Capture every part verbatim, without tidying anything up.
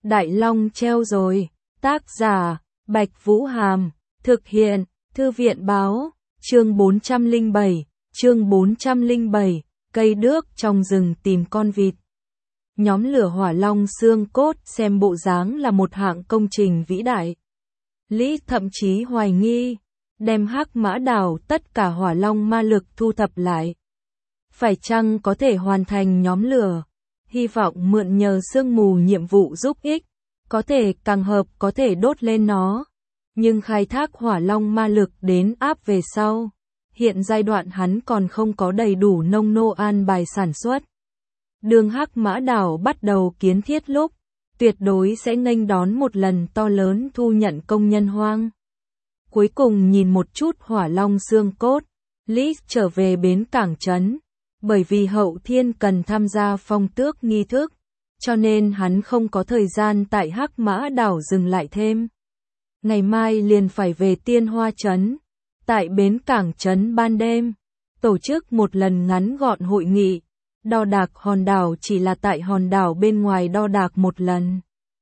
Đại Long treo rồi. Tác giả, Bạch Vũ Hàm. Thực hiện, Thư viện báo. Chương bốn trăm lẻ bảy. Chương bốn trăm lẻ bảy. Cây đước trong rừng tìm con vịt. Nhóm lửa hỏa long xương cốt xem bộ dáng là một hạng công trình vĩ đại. Lý thậm chí hoài nghi, đem hắc mã đảo tất cả hỏa long ma lực thu thập lại. Phải chăng có thể hoàn thành nhóm lửa? Hy vọng mượn nhờ sương mù nhiệm vụ giúp ích, có thể càng hợp có thể đốt lên nó. Nhưng khai thác hỏa long ma lực đến áp về sau. Hiện giai đoạn hắn còn không có đầy đủ nông nô an bài sản xuất. Đường hắc mã đảo bắt đầu kiến thiết lúc, tuyệt đối sẽ nghênh đón một lần to lớn thu nhận công nhân hoang. Cuối cùng nhìn một chút hỏa long xương cốt, Lý trở về bến cảng trấn. Bởi vì Hậu Thiên cần tham gia phong tước nghi thức, cho nên hắn không có thời gian tại hắc mã đảo dừng lại thêm. Ngày mai liền phải về Tiên Hoa trấn. Tại bến cảng trấn ban đêm, tổ chức một lần ngắn gọn hội nghị. Đo đạc hòn đảo chỉ là tại hòn đảo bên ngoài đo đạc một lần.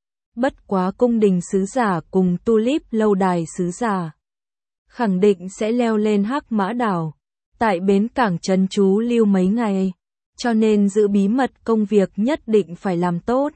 Bất quá cung đình sứ giả cùng tulip lâu đài sứ giả khẳng định sẽ leo lên hắc mã đảo. Tại bến cảng trấn trú lưu mấy ngày, cho nên giữ bí mật công việc nhất định phải làm tốt.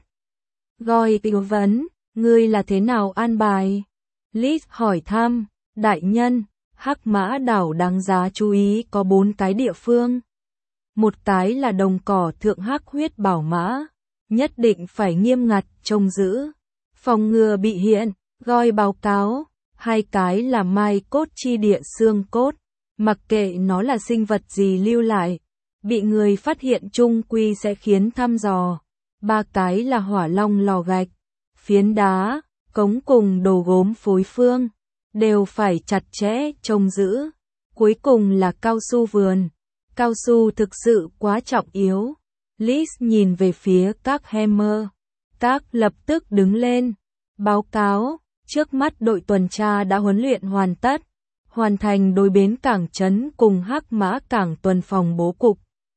Gọi tư vấn, ngươi là thế nào an bài? Liz hỏi thăm, đại nhân, hắc mã đảo đáng giá chú ý có bốn cái địa phương. Một cái là đồng cỏ thượng hắc huyết bảo mã, nhất định phải nghiêm ngặt trông giữ, phòng ngừa bị hiện, gọi báo cáo. Hai cái là mai cốt chi địa xương cốt. Mặc kệ nó là sinh vật gì lưu lại, bị người phát hiện chung quy sẽ khiến thăm dò. Ba cái là hỏa long lò gạch, phiến đá, cống cùng đồ gốm phối phương, đều phải chặt chẽ trông giữ. Cuối cùng là cao su vườn, cao su thực sự quá trọng yếu. Liz nhìn về phía các Hammer, các lập tức đứng lên, báo cáo, trước mắt đội tuần tra đã huấn luyện hoàn tất. Hoàn thành đối bến cảng trấn cùng hắc mã cảng tuần phòng bố cục.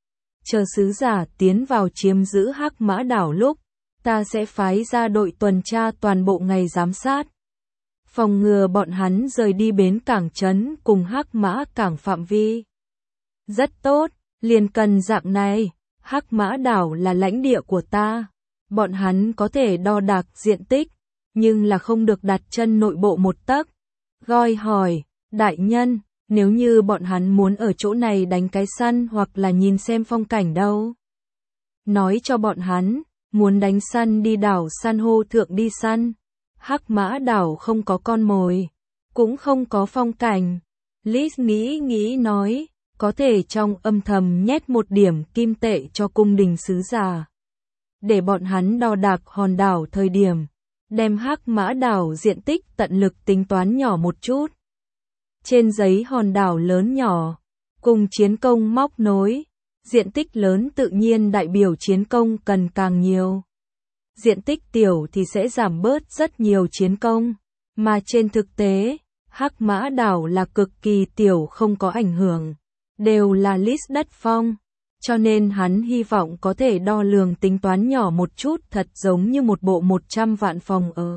Chờ sứ giả tiến vào chiếm giữ hắc mã đảo lúc, ta sẽ phái ra đội tuần tra toàn bộ ngày giám sát. Phòng ngừa bọn hắn rời đi bến cảng trấn cùng hắc mã cảng phạm vi. Rất tốt, liền cần dạng này, hắc mã đảo là lãnh địa của ta. Bọn hắn có thể đo đạc diện tích, nhưng là không được đặt chân nội bộ một tấc. Gọi hỏi. Đại nhân, nếu như bọn hắn muốn ở chỗ này đánh cái săn hoặc là nhìn xem phong cảnh đâu? Nói cho bọn hắn, muốn đánh săn đi đảo san hô thượng đi săn. Hắc mã đảo không có con mồi, cũng không có phong cảnh. Liz nghĩ nghĩ nói, có thể trong âm thầm nhét một điểm kim tệ cho cung đình sứ giả. Để bọn hắn đo đạc hòn đảo thời điểm, đem hắc mã đảo diện tích tận lực tính toán nhỏ một chút. Trên giấy hòn đảo lớn nhỏ, cùng chiến công móc nối, diện tích lớn tự nhiên đại biểu chiến công cần càng nhiều. Diện tích tiểu thì sẽ giảm bớt rất nhiều chiến công, mà trên thực tế, hắc mã đảo là cực kỳ tiểu không có ảnh hưởng, đều là list đất phong, cho nên hắn hy vọng có thể đo lường tính toán nhỏ một chút thật giống như một bộ một trăm vạn phòng ở.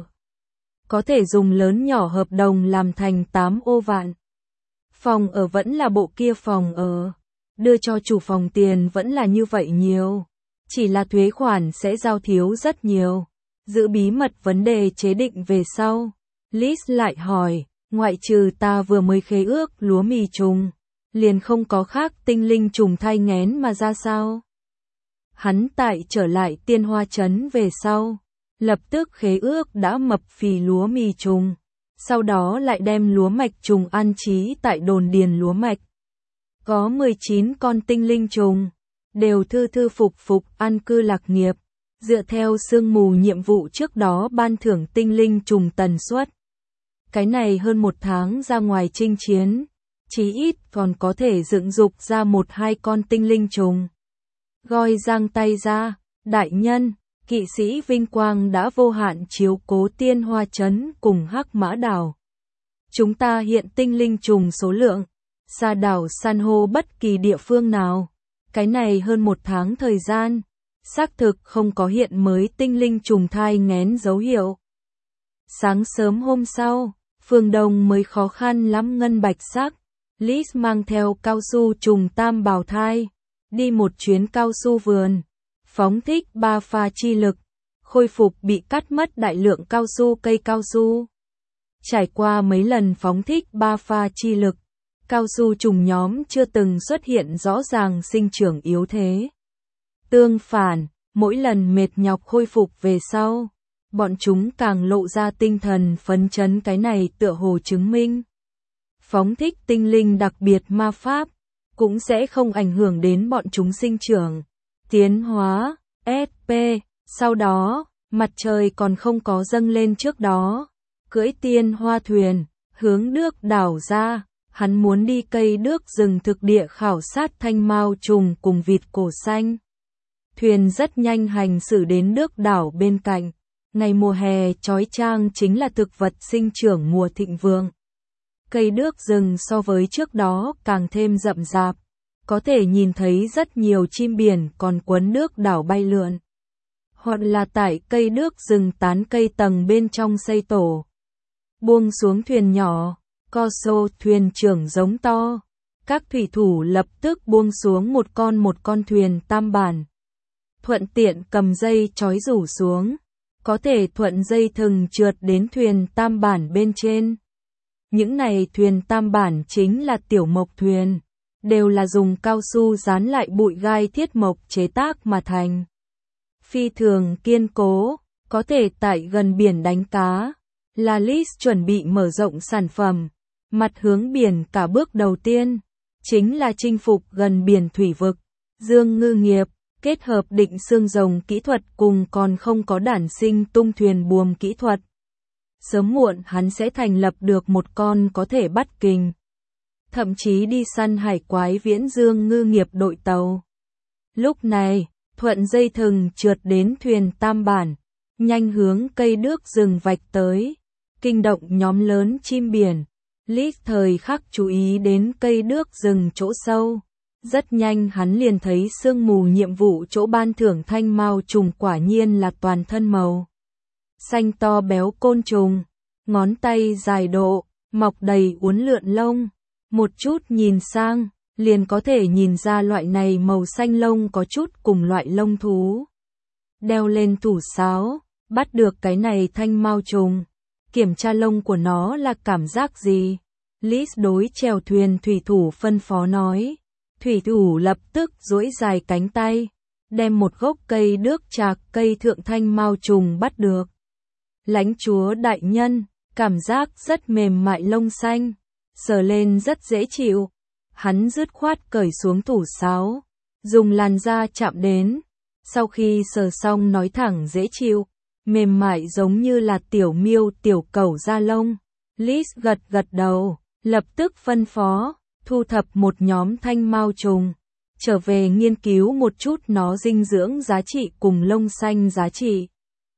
Có thể dùng lớn nhỏ hợp đồng làm thành tám ô vạn. Phòng ở vẫn là bộ kia phòng ở, đưa cho chủ phòng tiền vẫn là như vậy nhiều, chỉ là thuế khoản sẽ giao thiếu rất nhiều. Giữ bí mật vấn đề chế định về sau. Liz lại hỏi, ngoại trừ ta vừa mới khế ước lúa mì trùng, liền không có khác tinh linh trùng thai nghén mà ra sao? Hắn tại trở lại Tiên Hoa trấn về sau, lập tức khế ước đã mập phì lúa mì trùng, sau đó lại đem lúa mạch trùng an trí tại đồn điền lúa mạch. Có mười chín con tinh linh trùng, đều thư thư phục phục an cư lạc nghiệp, dựa theo sương mù nhiệm vụ trước đó ban thưởng tinh linh trùng tần suất. Cái này hơn một tháng ra ngoài chinh chiến, chí ít còn có thể dựng dục ra một hai con tinh linh trùng. Gọi giang tay ra, đại nhân, kỵ sĩ vinh quang đã vô hạn chiếu cố Tiên Hoa trấn cùng hắc mã đảo. Chúng ta hiện tinh linh trùng số lượng, xa đảo san hô bất kỳ địa phương nào. Cái này hơn một tháng thời gian, xác thực không có hiện mới tinh linh trùng thai nghén dấu hiệu. Sáng sớm hôm sau, phương đông mới khó khăn lắm ngân bạch sắc, Liz mang theo cao su trùng tam bào thai, đi một chuyến cao su vườn, phóng thích ba pha chi lực, khôi phục bị cắt mất đại lượng cao su cây cao su. Trải qua mấy lần phóng thích ba pha chi lực, cao su trùng nhóm chưa từng xuất hiện rõ ràng sinh trưởng yếu thế. Tương phản, mỗi lần mệt nhọc khôi phục về sau, bọn chúng càng lộ ra tinh thần phấn chấn, cái này tựa hồ chứng minh. Phóng thích tinh linh đặc biệt ma pháp, cũng sẽ không ảnh hưởng đến bọn chúng sinh trưởng, tiến hóa, ét pê. Sau đó, mặt trời còn không có dâng lên trước đó, cưỡi tiên hoa thuyền, hướng Đước đảo ra, hắn muốn đi cây Đước rừng thực địa khảo sát thanh mao trùng cùng vịt cổ xanh. Thuyền rất nhanh hành xử đến Đước đảo bên cạnh, ngày mùa hè chói chang chính là thực vật sinh trưởng mùa thịnh vượng. Cây Đước rừng so với trước đó càng thêm rậm rạp, có thể nhìn thấy rất nhiều chim biển còn quấn Đước đảo bay lượn. Hoặc là tại cây Đước rừng tán cây tầng bên trong xây tổ. Buông xuống thuyền nhỏ, co xô thuyền trưởng giống to. Các thủy thủ lập tức buông xuống một con một con thuyền tam bản. Thuận tiện cầm dây trói rủ xuống, có thể thuận dây thừng trượt đến thuyền tam bản bên trên. Những này thuyền tam bản chính là tiểu mộc thuyền, đều là dùng cao su dán lại bụi gai thiết mộc chế tác mà thành. Phi thường kiên cố, có thể tại gần biển đánh cá, là Liz chuẩn bị mở rộng sản phẩm, mặt hướng biển cả bước đầu tiên, chính là chinh phục gần biển thủy vực, Dương Ngư nghiệp, kết hợp định xương rồng kỹ thuật cùng còn không có đản sinh tung thuyền buồm kỹ thuật. Sớm muộn hắn sẽ thành lập được một con có thể bắt kình, thậm chí đi săn hải quái viễn Dương Ngư nghiệp đội tàu. Lúc này, thuận dây thừng trượt đến thuyền tam bản, nhanh hướng cây Đước rừng vạch tới, kinh động nhóm lớn chim biển. Liz thời khắc chú ý đến cây Đước rừng chỗ sâu, rất nhanh hắn liền thấy sương mù nhiệm vụ chỗ ban thưởng thanh mao trùng quả nhiên là toàn thân màu xanh to béo côn trùng, ngón tay dài độ, mọc đầy uốn lượn lông, một chút nhìn sang, liền có thể nhìn ra loại này màu xanh lông có chút cùng loại lông thú. Đeo lên thủ sáo, bắt được cái này thanh mao trùng, kiểm tra lông của nó là cảm giác gì. Liz đối chèo thuyền thủy thủ phân phó nói. Thủy thủ lập tức duỗi dài cánh tay, đem một gốc cây Đước trạc cây thượng thanh mao trùng bắt được. Lãnh chúa đại nhân, cảm giác rất mềm mại lông xanh, sờ lên rất dễ chịu. Hắn dứt khoát cởi xuống thủ sáo, dùng làn da chạm đến. Sau khi sờ xong nói thẳng dễ chịu, mềm mại giống như là tiểu miêu tiểu cẩu da lông. Liz gật gật đầu, lập tức phân phó, thu thập một nhóm thanh mao trùng, trở về nghiên cứu một chút nó dinh dưỡng giá trị cùng lông xanh giá trị.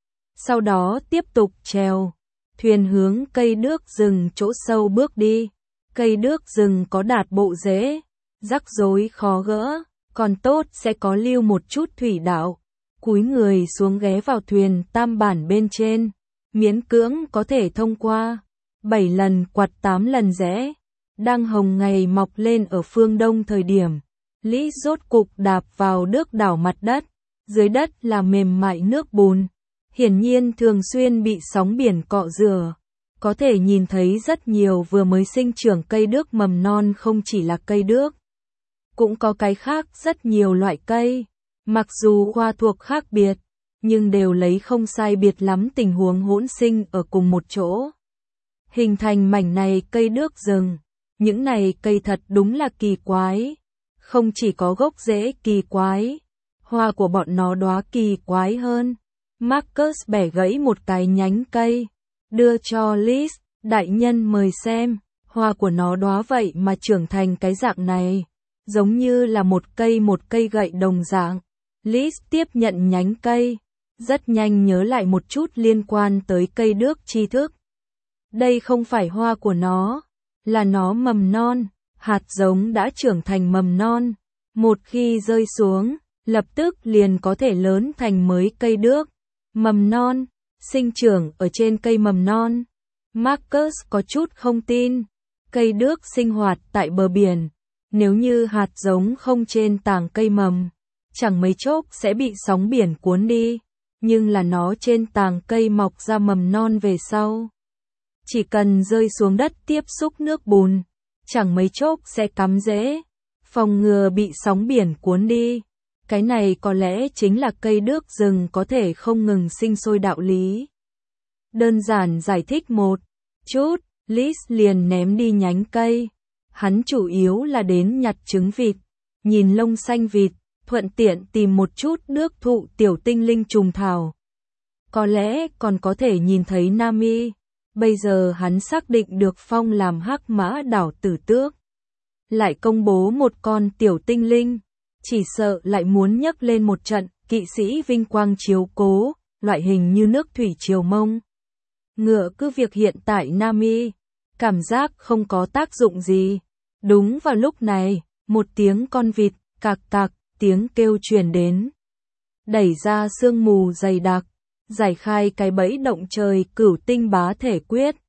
Sau đó tiếp tục chèo, thuyền hướng cây Đước rừng chỗ sâu bước đi. Cây Đước rừng có đạt bộ rễ, rắc rối khó gỡ, còn tốt sẽ có lưu một chút thủy đạo. Cúi người xuống ghé vào thuyền tam bản bên trên, miễn cưỡng có thể thông qua. Bảy lần quặt tám lần rẽ, đang hồng ngày mọc lên ở phương đông thời điểm. Lý rốt cục đạp vào Đước đảo mặt đất, dưới đất là mềm mại nước bùn, hiển nhiên thường xuyên bị sóng biển cọ rửa. Có thể nhìn thấy rất nhiều vừa mới sinh trưởng cây Đước mầm non, không chỉ là cây Đước, cũng có cái khác rất nhiều loại cây, mặc dù khoa thuộc khác biệt, nhưng đều lấy không sai biệt lắm tình huống hỗn sinh ở cùng một chỗ, hình thành mảnh này cây Đước rừng. Những này cây thật đúng là kỳ quái, không chỉ có gốc rễ kỳ quái, hoa của bọn nó đóa kỳ quái hơn. Marcus bẻ gãy một cái nhánh cây, đưa cho Liz, đại nhân mời xem, hoa của nó đóa vậy mà trưởng thành cái dạng này, giống như là một cây một cây gậy đồng dạng. Liz tiếp nhận nhánh cây, rất nhanh nhớ lại một chút liên quan tới cây Đước tri thức. Đây không phải hoa của nó, là nó mầm non, hạt giống đã trưởng thành mầm non, một khi rơi xuống, lập tức liền có thể lớn thành mới cây đước. Mầm non, sinh trưởng ở trên cây mầm non. Marcus có chút không tin, cây đước sinh hoạt tại bờ biển, nếu như hạt giống không trên tàng cây mầm, chẳng mấy chốc sẽ bị sóng biển cuốn đi, nhưng là nó trên tàng cây mọc ra mầm non về sau. Chỉ cần rơi xuống đất tiếp xúc nước bùn, chẳng mấy chốc sẽ cắm rễ, phòng ngừa bị sóng biển cuốn đi. Cái này có lẽ chính là cây đước rừng có thể không ngừng sinh sôi đạo lý. Đơn giản giải thích một chút, Liz liền ném đi nhánh cây. Hắn chủ yếu là đến nhặt trứng vịt, nhìn lông xanh vịt, thuận tiện tìm một chút nước thụ tiểu tinh linh trùng thảo. Có lẽ còn có thể nhìn thấy Nami. Bây giờ hắn xác định được phong làm hắc mã đảo tử tước. Lại công bố một con tiểu tinh linh. Chỉ sợ lại muốn nhấc lên một trận kỵ sĩ vinh quang chiếu cố, loại hình như nước thủy triều Mông. Ngựa cứ việc hiện tại Nami, cảm giác không có tác dụng gì. Đúng vào lúc này, một tiếng con vịt, cạc cạc, tiếng kêu truyền đến. Đẩy ra sương mù dày đặc, giải khai cái bẫy động trời cửu tinh bá thể quyết.